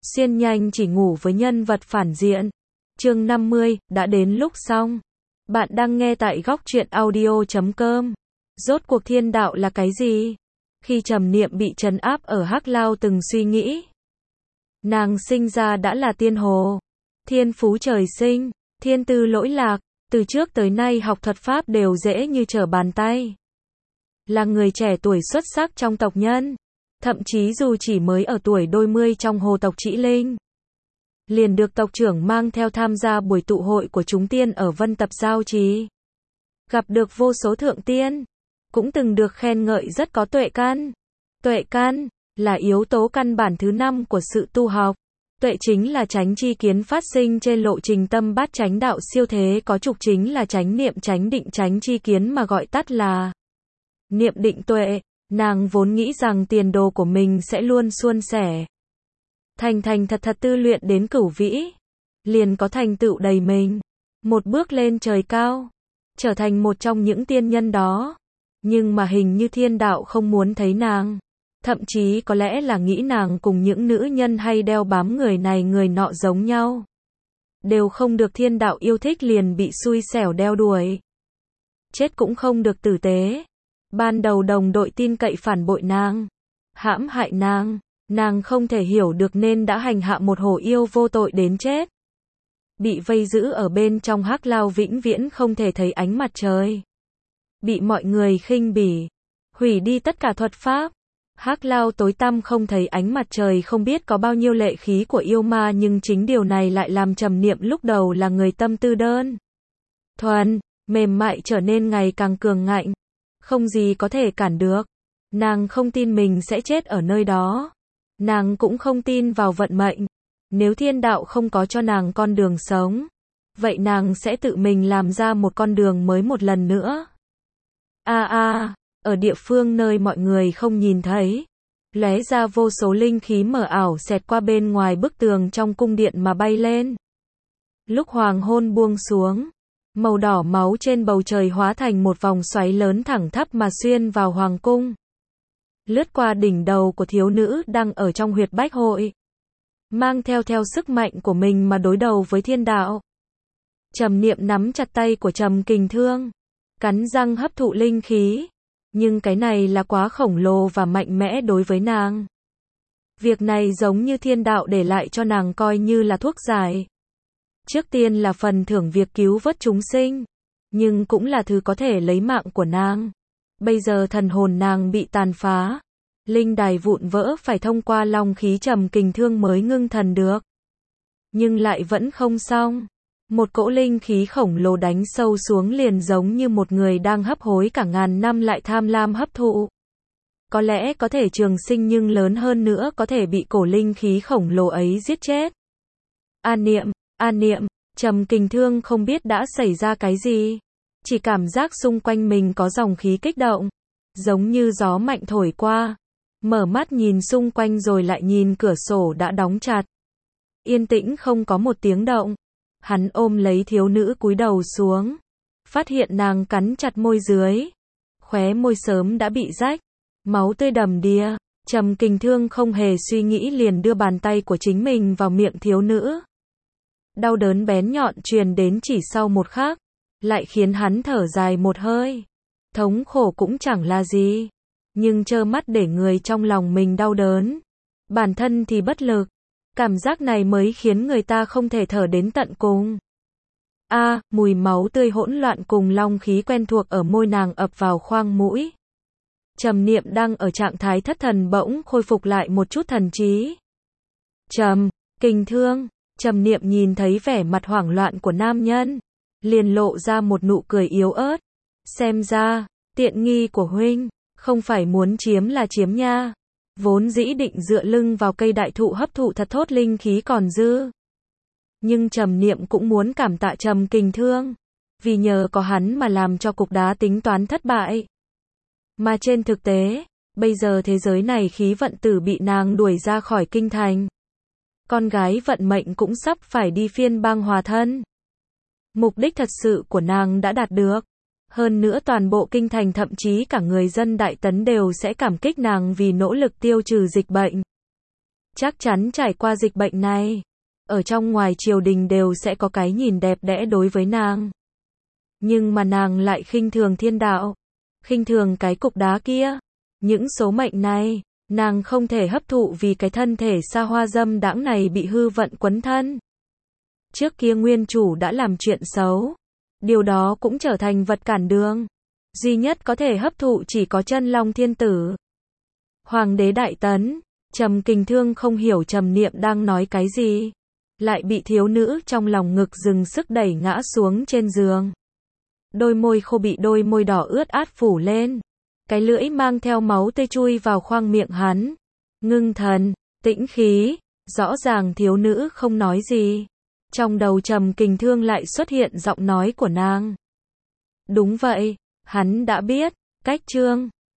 Xuyên nhanh chỉ ngủ với nhân vật phản diện. Chương 50, đã đến lúc xong. Bạn đang nghe tại góc truyện audio.com. Rốt cuộc thiên đạo là cái gì? Khi Trầm Niệm bị trấn áp ở Hắc Lao từng suy nghĩ. Nàng sinh ra đã là tiên hồ. Thiên phú trời sinh, thiên tư lỗi lạc, từ trước tới nay học thuật pháp đều dễ như trở bàn tay. Là người trẻ tuổi xuất sắc trong tộc nhân. Thậm chí dù chỉ mới ở tuổi đôi mươi trong hồ tộc Trĩ Linh, liền được tộc trưởng mang theo tham gia buổi tụ hội của chúng tiên ở Vân Tập Giao Trì. Gặp được vô số thượng tiên, cũng từng được khen ngợi rất có tuệ căn. Tuệ căn là yếu tố căn bản thứ 5 của sự tu học. Tuệ chính là chánh chi kiến phát sinh trên lộ trình tâm bát chánh đạo siêu thế có trục, chính là chánh niệm chánh định chánh chi kiến mà gọi tắt là niệm định tuệ. Nàng vốn nghĩ rằng tiền đồ của mình sẽ luôn suôn sẻ. Thành thật tu luyện đến cửu vĩ, liền có thành tựu đầy mình. Một bước lên trời cao, trở thành một trong những tiên nhân đó. Nhưng mà hình như thiên đạo không muốn thấy nàng. Thậm chí có lẽ là nghĩ nàng cùng những nữ nhân hay đeo bám người này người nọ giống nhau. Đều không được thiên đạo yêu thích liền bị xui xẻo đeo đuổi. Chết cũng không được tử tế. Ban đầu đồng đội tin cậy phản bội nàng, hãm hại nàng không thể hiểu được nên đã hành hạ một hổ yêu vô tội đến chết. Bị vây giữ ở bên trong Hắc Lao vĩnh viễn không thể thấy ánh mặt trời. Bị mọi người khinh bỉ, hủy đi tất cả thuật pháp. Hắc Lao tối tăm không thấy ánh mặt trời, không biết có bao nhiêu lệ khí của yêu ma, nhưng chính điều này lại làm Trầm Niệm lúc đầu là người tâm tư đơn thuần, mềm mại trở nên ngày càng cường ngạnh. Không gì có thể cản được. Nàng không tin mình sẽ chết ở nơi đó. Nàng cũng không tin vào vận mệnh. Nếu thiên đạo không có cho nàng con đường sống, vậy nàng sẽ tự mình làm ra một con đường mới một lần nữa. Ở địa phương nơi mọi người không nhìn thấy, lóe ra vô số linh khí mờ ảo xẹt qua bên ngoài bức tường trong cung điện mà bay lên. Lúc hoàng hôn buông xuống, màu đỏ máu trên bầu trời hóa thành một vòng xoáy lớn thẳng tắp mà xuyên vào hoàng cung. Lướt qua đỉnh đầu của thiếu nữ đang ở trong huyệt bách hội. Mang theo sức mạnh của mình mà đối đầu với thiên đạo. Trầm Niệm nắm chặt tay của Trầm Kình Thương, cắn răng hấp thụ linh khí. Nhưng cái này là quá khổng lồ và mạnh mẽ đối với nàng. Việc này giống như thiên đạo để lại cho nàng coi như là thuốc giải. Trước tiên là phần thưởng việc cứu vớt chúng sinh, nhưng cũng là thứ có thể lấy mạng của nàng. Bây giờ thần hồn nàng bị tàn phá, linh đài vụn vỡ, phải thông qua long khí Trầm Kình Thương mới ngưng thần được. Nhưng lại vẫn không xong. Một cỗ linh khí khổng lồ đánh sâu xuống, liền giống như một người đang hấp hối cả ngàn năm lại tham lam hấp thụ. Có lẽ có thể trường sinh, nhưng lớn hơn nữa có thể bị cổ linh khí khổng lồ ấy giết chết. An niệm, Trầm Kình Thương không biết đã xảy ra cái gì. Chỉ cảm giác xung quanh mình có dòng khí kích động, giống như gió mạnh thổi qua. Mở mắt nhìn xung quanh rồi lại nhìn cửa sổ đã đóng chặt. Yên tĩnh không có một tiếng động. Hắn ôm lấy thiếu nữ cúi đầu xuống. Phát hiện nàng cắn chặt môi dưới. Khóe môi sớm đã bị rách. Máu tươi đầm đìa. Trầm Kình Thương không hề suy nghĩ liền đưa bàn tay của chính mình vào miệng thiếu nữ. Đau đớn bén nhọn truyền đến chỉ sau một khắc, lại khiến hắn thở dài một hơi. Thống khổ cũng chẳng là gì, nhưng trơ mắt để người trong lòng mình đau đớn, bản thân thì bất lực. Cảm giác này mới khiến người ta không thể thở đến tận cùng. Mùi máu tươi hỗn loạn cùng long khí quen thuộc ở môi nàng ập vào khoang mũi. Trầm Niệm đang ở trạng thái thất thần bỗng khôi phục lại một chút thần trí. Trầm Kình Thương. Trầm Niệm nhìn thấy vẻ mặt hoảng loạn của nam nhân, liền lộ ra một nụ cười yếu ớt. Xem ra, tiện nghi của huynh, không phải muốn chiếm là chiếm nha. Vốn dĩ định dựa lưng vào cây đại thụ hấp thụ thật tốt linh khí còn dư. Nhưng Trầm Niệm cũng muốn cảm tạ Trầm Kình Thương, vì nhờ có hắn mà làm cho cục đá tính toán thất bại. Mà trên thực tế, bây giờ thế giới này khí vận tử bị nàng đuổi ra khỏi kinh thành. Con gái vận mệnh cũng sắp phải đi phiên bang hòa thân. Mục đích thật sự của nàng đã đạt được. Hơn nữa toàn bộ kinh thành, thậm chí cả người dân Đại Tấn đều sẽ cảm kích nàng vì nỗ lực tiêu trừ dịch bệnh. Chắc chắn trải qua dịch bệnh này, ở trong ngoài triều đình đều sẽ có cái nhìn đẹp đẽ đối với nàng. Nhưng mà nàng lại khinh thường thiên đạo, khinh thường cái cục đá kia. Những số mệnh này, nàng không thể hấp thụ vì cái thân thể xa hoa dâm đãng này bị hư vận quấn thân. Trước kia nguyên chủ đã làm chuyện xấu, điều đó cũng trở thành vật cản đường. Duy nhất có thể hấp thụ chỉ có Chân Long Thiên Tử. Hoàng đế Đại Tấn, Trầm Kình Thương không hiểu Trầm Niệm đang nói cái gì, lại bị thiếu nữ trong lòng ngực dừng sức đẩy ngã xuống trên giường. Đôi môi khô bị đôi môi đỏ ướt át phủ lên, cái lưỡi mang theo máu tươi chui vào khoang miệng hắn. Ngưng thần, tĩnh khí, rõ ràng thiếu nữ không nói gì. Trong đầu Trầm Kình Thương lại xuất hiện giọng nói của nàng. Đúng vậy, hắn đã biết, cách chương